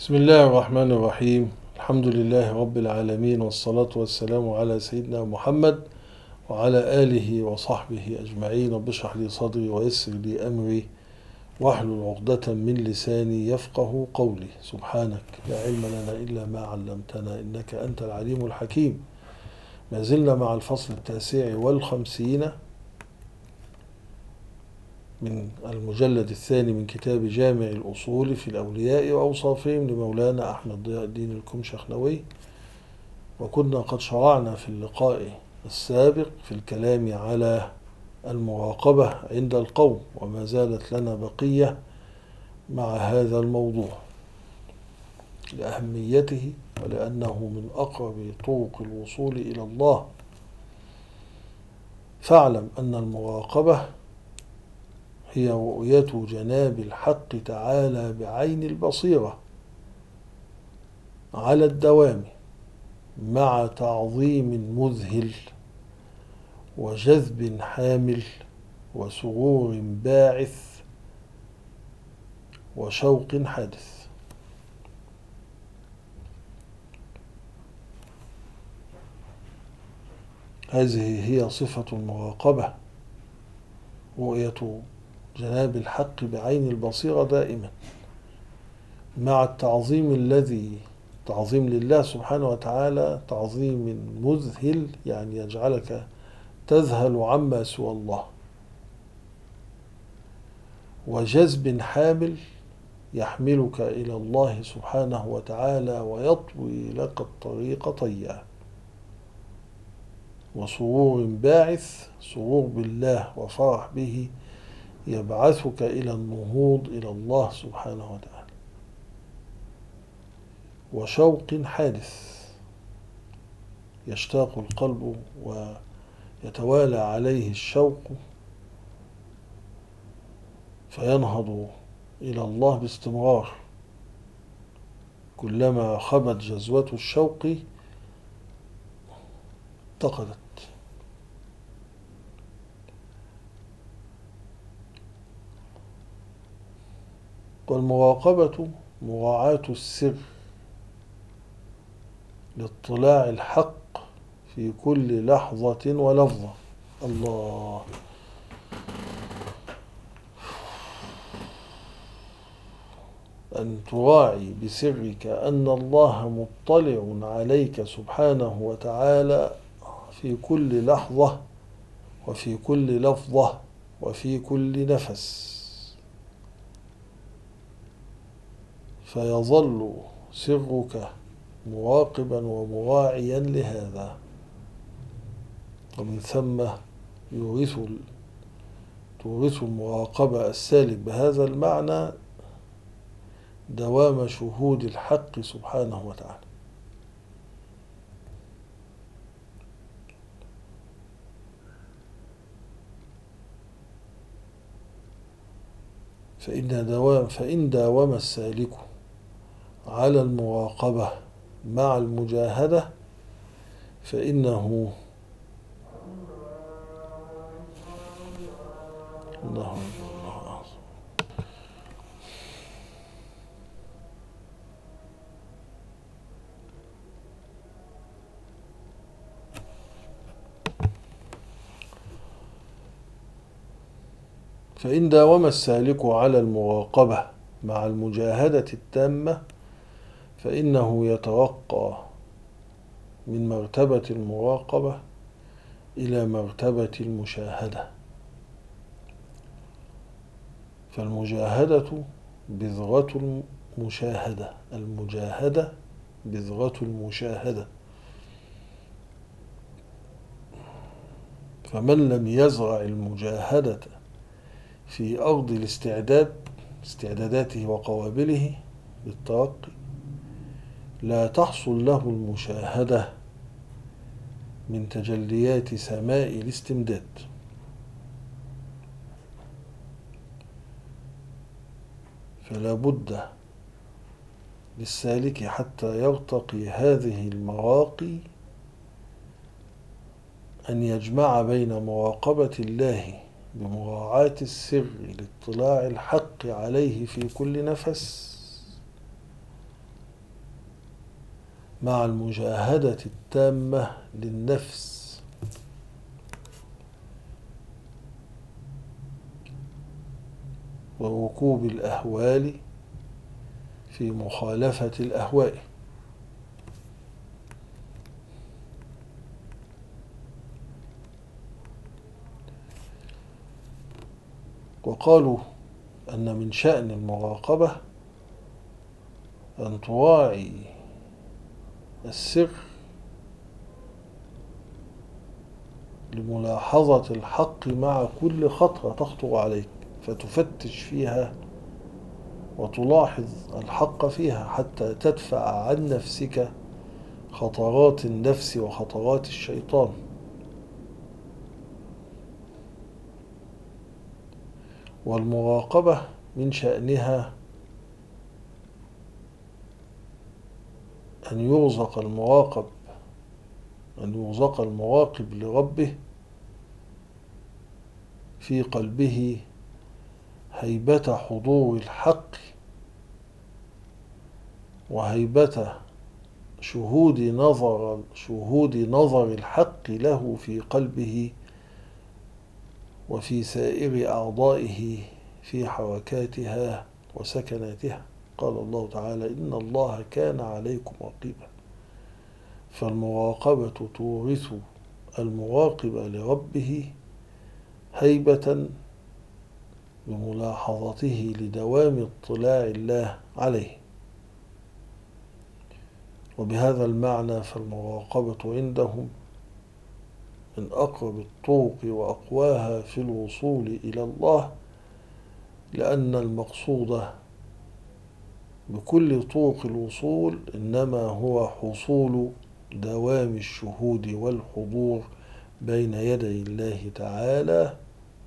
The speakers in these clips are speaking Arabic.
بسم الله الرحمن الرحيم. الحمد لله رب العالمين، والصلاة والسلام على سيدنا محمد وعلى آله وصحبه أجمعين. رب اشرح لي صدري ويسر لي أمري واحلل عقدة من لساني يفقه قولي. سبحانك لا علم لنا إلا ما علمتنا إنك أنت العليم الحكيم. ما زلنا مع الفصل 59 من المجلد الثاني من كتاب جامع الأصول في الأولياء وأوصافهم لمولانا أحمد ضياء الدين الكمشخنوي. وكنا قد شرعنا في اللقاء السابق في الكلام على المراقبة عند القوم، وما زالت لنا بقية مع هذا الموضوع لأهميته ولأنه من أقرب طرق الوصول إلى الله. فاعلم أن المراقبة هي رؤية جناب الحق تعالى بعين البصيرة على الدوام، مع تعظيم مذهل وجذب حامل وسرور باعث وشوق حادث. هذه هي صفة المراقبة، رؤية جناب الحق بعين البصيرة دائما، مع التعظيم الذي تعظيم لله سبحانه وتعالى، تعظيم مذهل يعني يجعلك تذهل عما سوى الله، وجذب حامل يحملك إلى الله سبحانه وتعالى ويطوي لك الطريق طيا، وسرور باعث، سرور بالله وفرح به يبعثك إلى النهوض إلى الله سبحانه وتعالى، وشوق حادث يشتاق القلب ويتوالى عليه الشوق فينهض إلى الله باستمرار. كلما خبت جذوة الشوق اتقدت. والمراقبة مراعاة السر لاطلاع الحق في كل لحظة ولفظة. الله، أن تراعي بسرك أن الله مطلع عليك سبحانه وتعالى في كل لحظة وفي كل لفظة وفي كل نفس، فيظل سرك مراقبا ومراعيا لهذا. ومن ثم تورث المراقبة السالك بهذا المعنى دوام شهود الحق سبحانه وتعالى. فإن داوم السالك على المراقبة مع المجاهدة فإنه فإن داوم السالك على المراقبة مع المجاهدة التامة فإنه يترقى من مرتبة المراقبة إلى مرتبة المشاهدة. فالمجاهدة بذرة المشاهدة، المجاهدة بذرة المشاهدة. فمن لم يزرع المجاهدة في أرض استعداداته وقوابله للترقي لا تحصل له المشاهدة من تجليات سماء الاستمداد. فلا بد للسالك حتى يرتقي هذه المراقي أن يجمع بين مراقبة الله بمراعاة السر لاطلاع الحق عليه في كل نفس، مع المجاهدة التامة للنفس وركوب الأهوال في مخالفة الأهواء. وقالوا أن من شأن المراقبة أن تراعي السر لملاحظة الحق مع كل خطوة تخطر عليك، فتفتش فيها وتلاحظ الحق فيها حتى تدفع عن نفسك خطرات النفس وخطرات الشيطان. والمراقبة من شأنها أن يرزق المراقب لربه في قلبه هيبة حضور الحق وهيبة شهود نظر الحق له في قلبه وفي سائر أعضائه في حركاتها وسكناتها. قال الله تعالى: إن الله كان عليكم رقيبا. فالمراقبة تورث المراقب لربه هيبة بملاحظته لدوام اطلاع الله عليه. وبهذا المعنى فالمراقبة عندهم من أقرب الطرق وأقواها في الوصول إلى الله، لأن المقصود بكل طرق الوصول إنما هو حصول دوام الشهود والحضور بين يدي الله تعالى.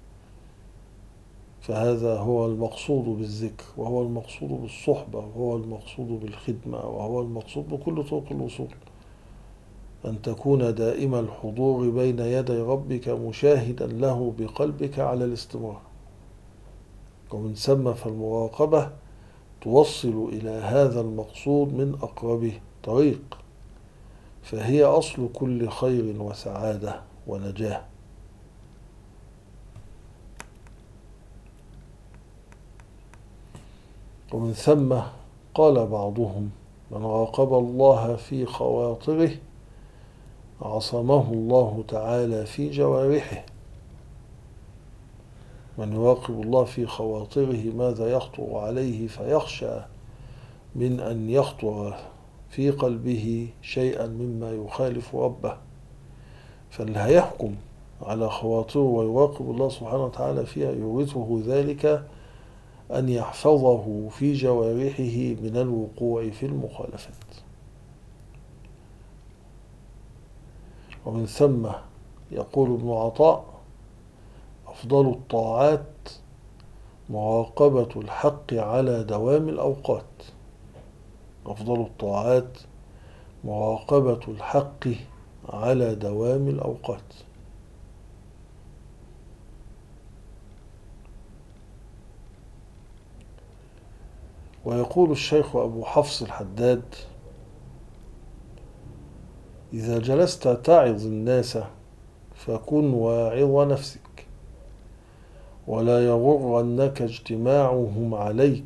فهذا هو المقصود بالذكر، وهو المقصود بالصحبة، وهو المقصود بالخدمة، وهو المقصود بكل طرق الوصول، أن تكون دائم الحضور بين يدي ربك مشاهدا له بقلبك على الاستمرار. ومن ثم فالمراقبة توصل إلى هذا المقصود من أقرب طريق، فهي أصل كل خير وسعادة ونجاة. ومن ثم قال بعضهم: من راقب الله في خواطره عصمه الله تعالى في جوارحه. من يراقب الله في خواطره ماذا يخطر عليه فيخشى من أن يخطر في قلبه شيئا مما يخالف ربه، فاللي هيحكم على خواطره ويراقب الله سبحانه وتعالى فيها يورثه ذلك أن يحفظه في جوارحه من الوقوع في المخالفات. ومن ثم يقول ابن عطاء: أفضل الطاعات مراقبة الحق على دوام الأوقات. أفضل الطاعات مراقبة الحق على دوام الأوقات. ويقول الشيخ أبو حفص الحداد: إذا جلست تعظ الناس فكن واعظ نفسك، ولا يغرنك اجتماعهم عليك،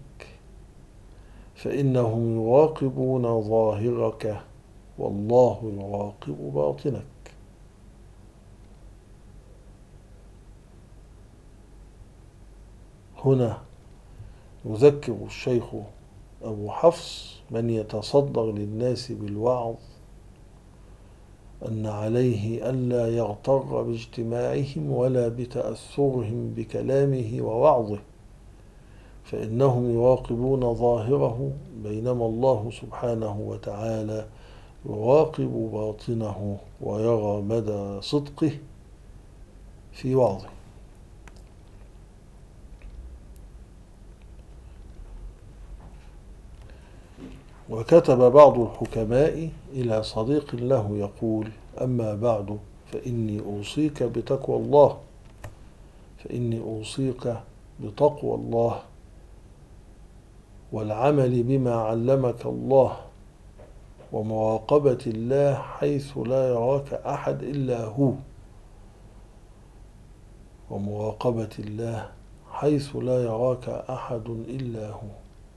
فإنهم يراقبون ظاهرك والله يراقب باطنك. هنا يذكر الشيخ أبو حفص من يتصدر للناس بالوعظ أن عليه ألا يغتر باجتماعهم ولا بتأثرهم بكلامه ووعظه، فإنهم يراقبون ظاهره بينما الله سبحانه وتعالى يراقب باطنه ويرى مدى صدقه في وعظه. وكتب بعض الحكماء إلى صديق له يقول: أما بعد فإني أوصيك بتقوى الله، والعمل بما علمك الله، ومراقبة الله حيث لا يراك أحد إلا هو، ومراقبة الله حيث لا يراك أحد إلا هو،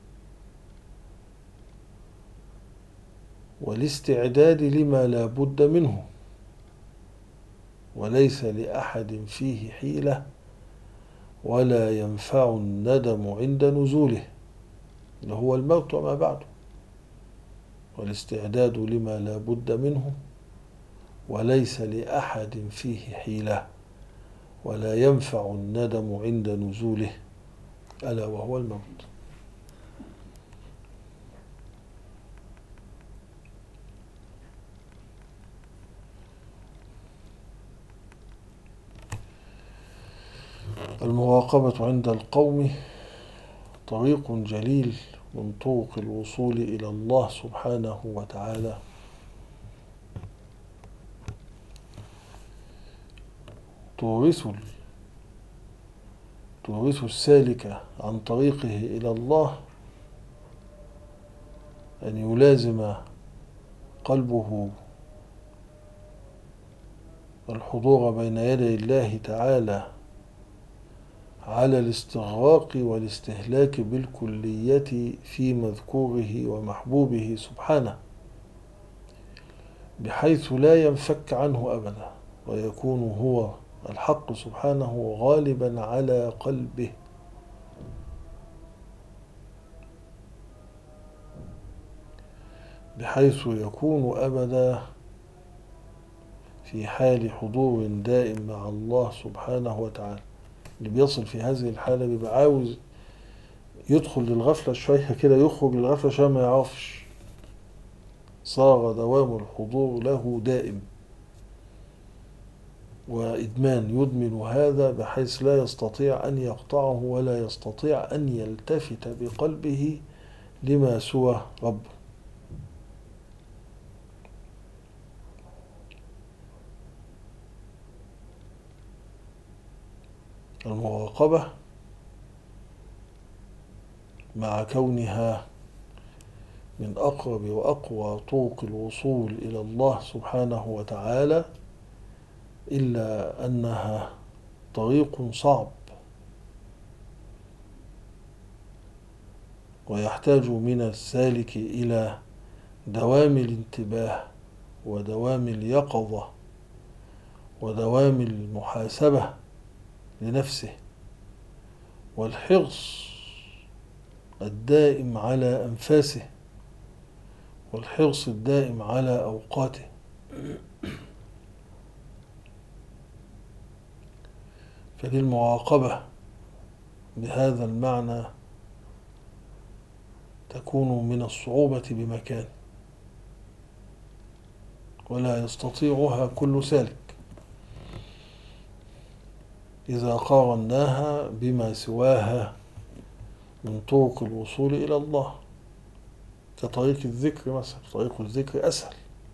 والاستعداد لما لا بد منه، وليس لأحد فيه حيلة، ولا ينفع الندم عند نزوله اللي هو الموت وما بعده. والاستعداد لما لا بد منه، وليس لأحد فيه حيلة، ولا ينفع الندم عند نزوله، ألا وهو الموت. المراقبة عند القوم طريق جليل من طرق الوصول إلى الله سبحانه وتعالى، تورث السالك عن طريقه إلى الله أن يلازم قلبه الحضور بين يدي الله تعالى على الاستغراق والاستهلاك بالكلية في مذكوره ومحبوبه سبحانه، بحيث لا ينفك عنه أبدا، ويكون هو الحق سبحانه غالبا على قلبه، بحيث يكون أبدا في حال حضور دائم مع الله سبحانه وتعالى. اللي بيصل في هذه الحالة بيبقى عاوز يدخل للغفلة شوية كده، يخرج للغفلة شوية ما يعرفش، صار دوام الحضور له دائم وإدمان، يدمن هذا بحيث لا يستطيع أن يقطعه، ولا يستطيع أن يلتفت بقلبه لما سوى ربه. المراقبة مع كونها من أقرب وأقوى طرق الوصول إلى الله سبحانه وتعالى، إلا أنها طريق صعب، ويحتاج من السالك إلى دوام الانتباه، ودوام اليقظة، ودوام المحاسبة لنفسه، والحرص الدائم على أنفاسه، والحرص الدائم على أوقاته. فللمراقبة بهذا المعنى تكون من الصعوبة بمكان، ولا يستطيعها كل سالك إذا قارناها بما سواها من طرق الوصول إلى الله، كطريق الذكر مثلا. طريق الذكر أسهل،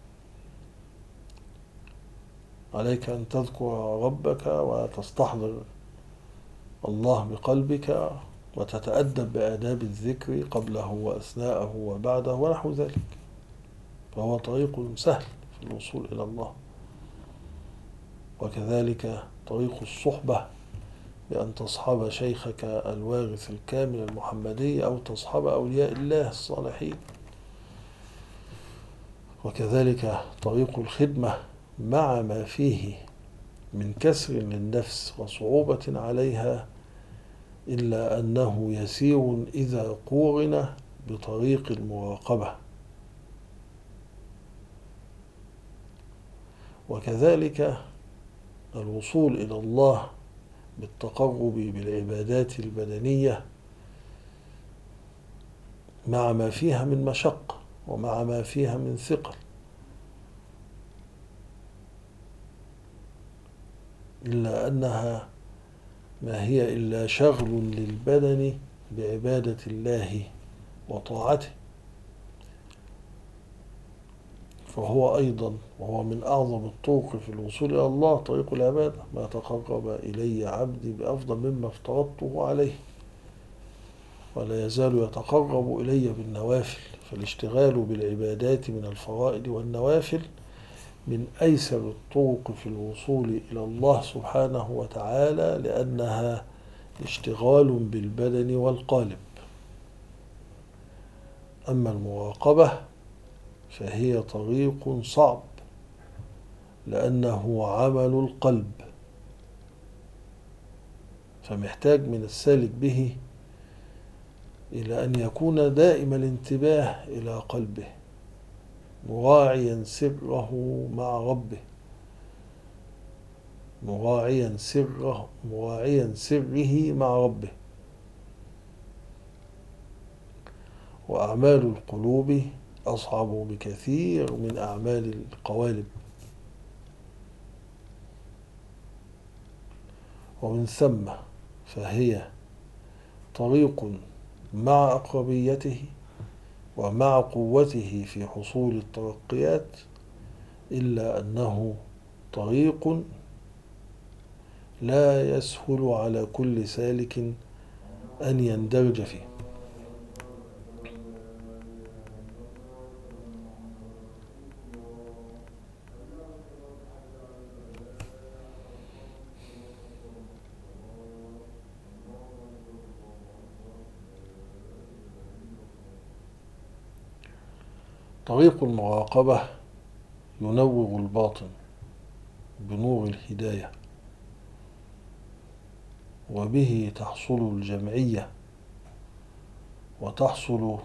عليك أن تذكر ربك وتستحضر الله بقلبك، وتتأدب بآداب الذكر قبله وأثناءه وبعده ونحو ذلك، فهو طريق سهل في الوصول إلى الله. وكذلك طريق الصحبة، بأن تصحب شيخك الوارث الكامل المحمدي، أو تصحب أولياء الله الصالحين. وكذلك طريق الخدمة مع ما فيه من كسر للنفس وصعوبة عليها، إلا أنه يسير إذا قورن بطريق المراقبة. وكذلك الوصول إلى الله بالتقرب بالعبادات البدنية مع ما فيها من مشقة ومع ما فيها من ثقل، إلا أنها ما هي إلا شغل للبدن بعبادة الله وطاعته. فهو أيضا وهو من أعظم الطرق في الوصول إلى الله طريق العبادة، ما تقرب إلي عبدي بأفضل مما افترضته عليه. ولا يزال يتقرب إلي بالنوافل، فالاشتغال بالعبادات من الفرائض والنوافل من أيسر الطرق في الوصول إلى الله سبحانه وتعالى، لأنها اشتغال بالبدن والقالب. أما المراقبة فهي طريق صعب، لأنه عمل القلب، فمحتاج من السالك به إلى أن يكون دائم الانتباه إلى قلبه، مراعيا سره مع ربه، مراعيا سره مع ربه. وأعمال القلوب أصعب بكثير من أعمال القوالب، ومن ثم فهي طريق مع أقربيته ومع قوته في حصول الترقيات، إلا أنه طريق لا يسهل على كل سالك أن يندرج فيه. طريق المراقبة ينور الباطن بنور الهداية، وبه تحصل الجمعية، وتحصل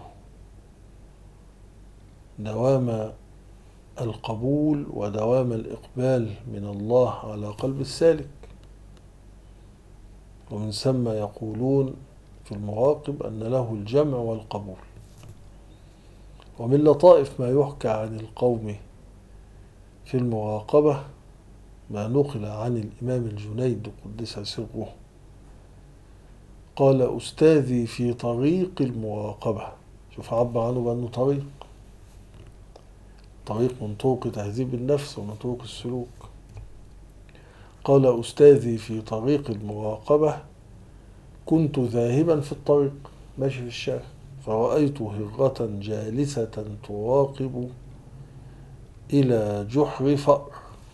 دوام القبول ودوام الإقبال من الله على قلب السالك. ومن ثم يقولون في المراقب أن له الجمع والقبول. ومن لطائف ما يحكى عن القوم في المراقبة ما نقل عن الإمام الجنيد قدس سره، قال: أستاذي في طريق المراقبة. شوف، عبر عنه بأنه طريق من طرق تهذيب النفس ومن طرق السلوك. قال: أستاذي في طريق المراقبة كنت ذاهبا في الطريق ماشي في الشارع، فرأيت هرة جالسة تراقب إلى جحر فأر.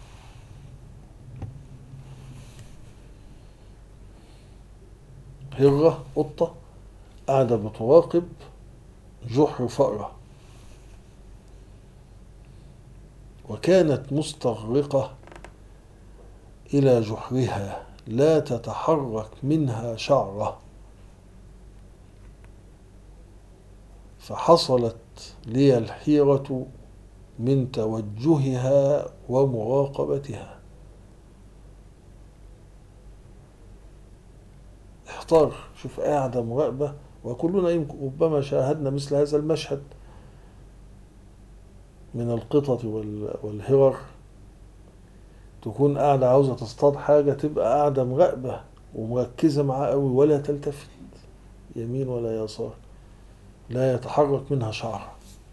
هرة قطة قاعدة بتراقب جحر فأرة، وكانت مستغرقة إلى جحرها لا تتحرك منها شعرة، فحصلت لي الحيرة من توجهها ومراقبتها. احتار، شوف، قاعدة مراقبة، وكلنا يمكن ربما شاهدنا مثل هذا المشهد من القطط والهرر، تكون قاعدة عاوزة تصطاد حاجة، تبقى قاعدة مراقبة ومركزة معاه قوي، ولا تلتفت يمين ولا يسار، لا يتحرك منها شعر.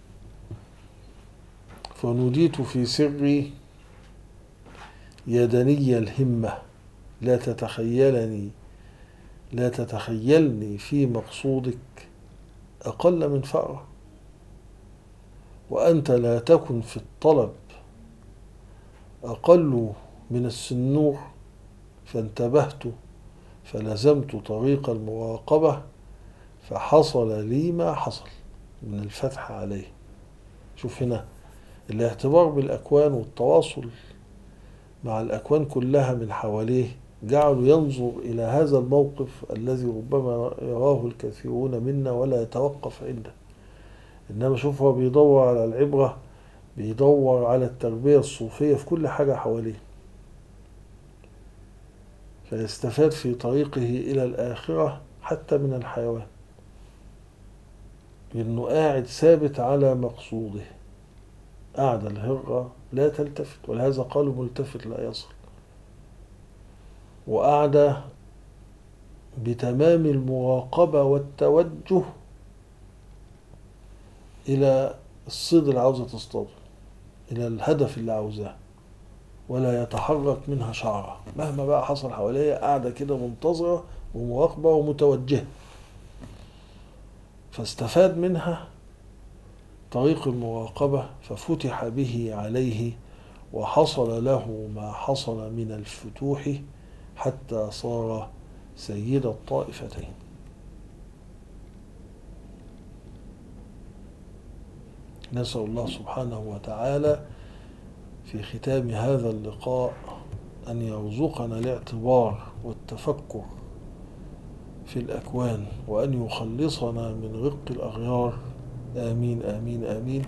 فنوديت في سري يا دني الهمة، لا تتخيلني في مقصودك أقل من فأرة، وأنت لا تكن في الطلب أقل من السنور. فانتبهت فلزمت طريق المراقبة، فحصل لي ما حصل من الفتح عليه. شوف هنا الاعتبار بالأكوان والتواصل مع الأكوان كلها من حواليه جعله ينظر إلى هذا الموقف الذي ربما يراه الكثيرون منا ولا يتوقف عنده، إنما شوف هو بيدور على العبرة، بيدور على التربية الصوفية في كل حاجة حواليه، فيستفاد في طريقه إلى الآخرة حتى من الحيوان، لأنه قاعد ثابت على مقصوده. قاعدة الهرة لا تلتفت، ولهذا قالوا ملتفت لا يصل، وقاعدة بتمام المراقبة والتوجه إلى الصيد اللي عاوزة تصطاده، إلى الهدف اللي عاوزاه، ولا يتحرك منها شعرة مهما بقى حصل حواليها، قاعدة كده منتظرة ومراقبة ومتوجهة. فاستفاد منها طريق المراقبة، ففتح به عليه وحصل له ما حصل من الفتوح حتى صار سيد الطائفتين. نسأل الله سبحانه وتعالى في ختام هذا اللقاء أن يرزقنا الاعتبار والتفكر في الأكوان، وأن يخلصنا من رق الأغيار. آمين آمين آمين.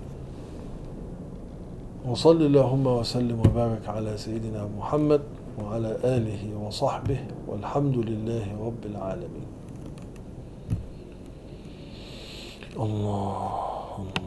وصل اللهم وسلم وبارك على سيدنا محمد وعلى آله وصحبه، والحمد لله رب العالمين. الله.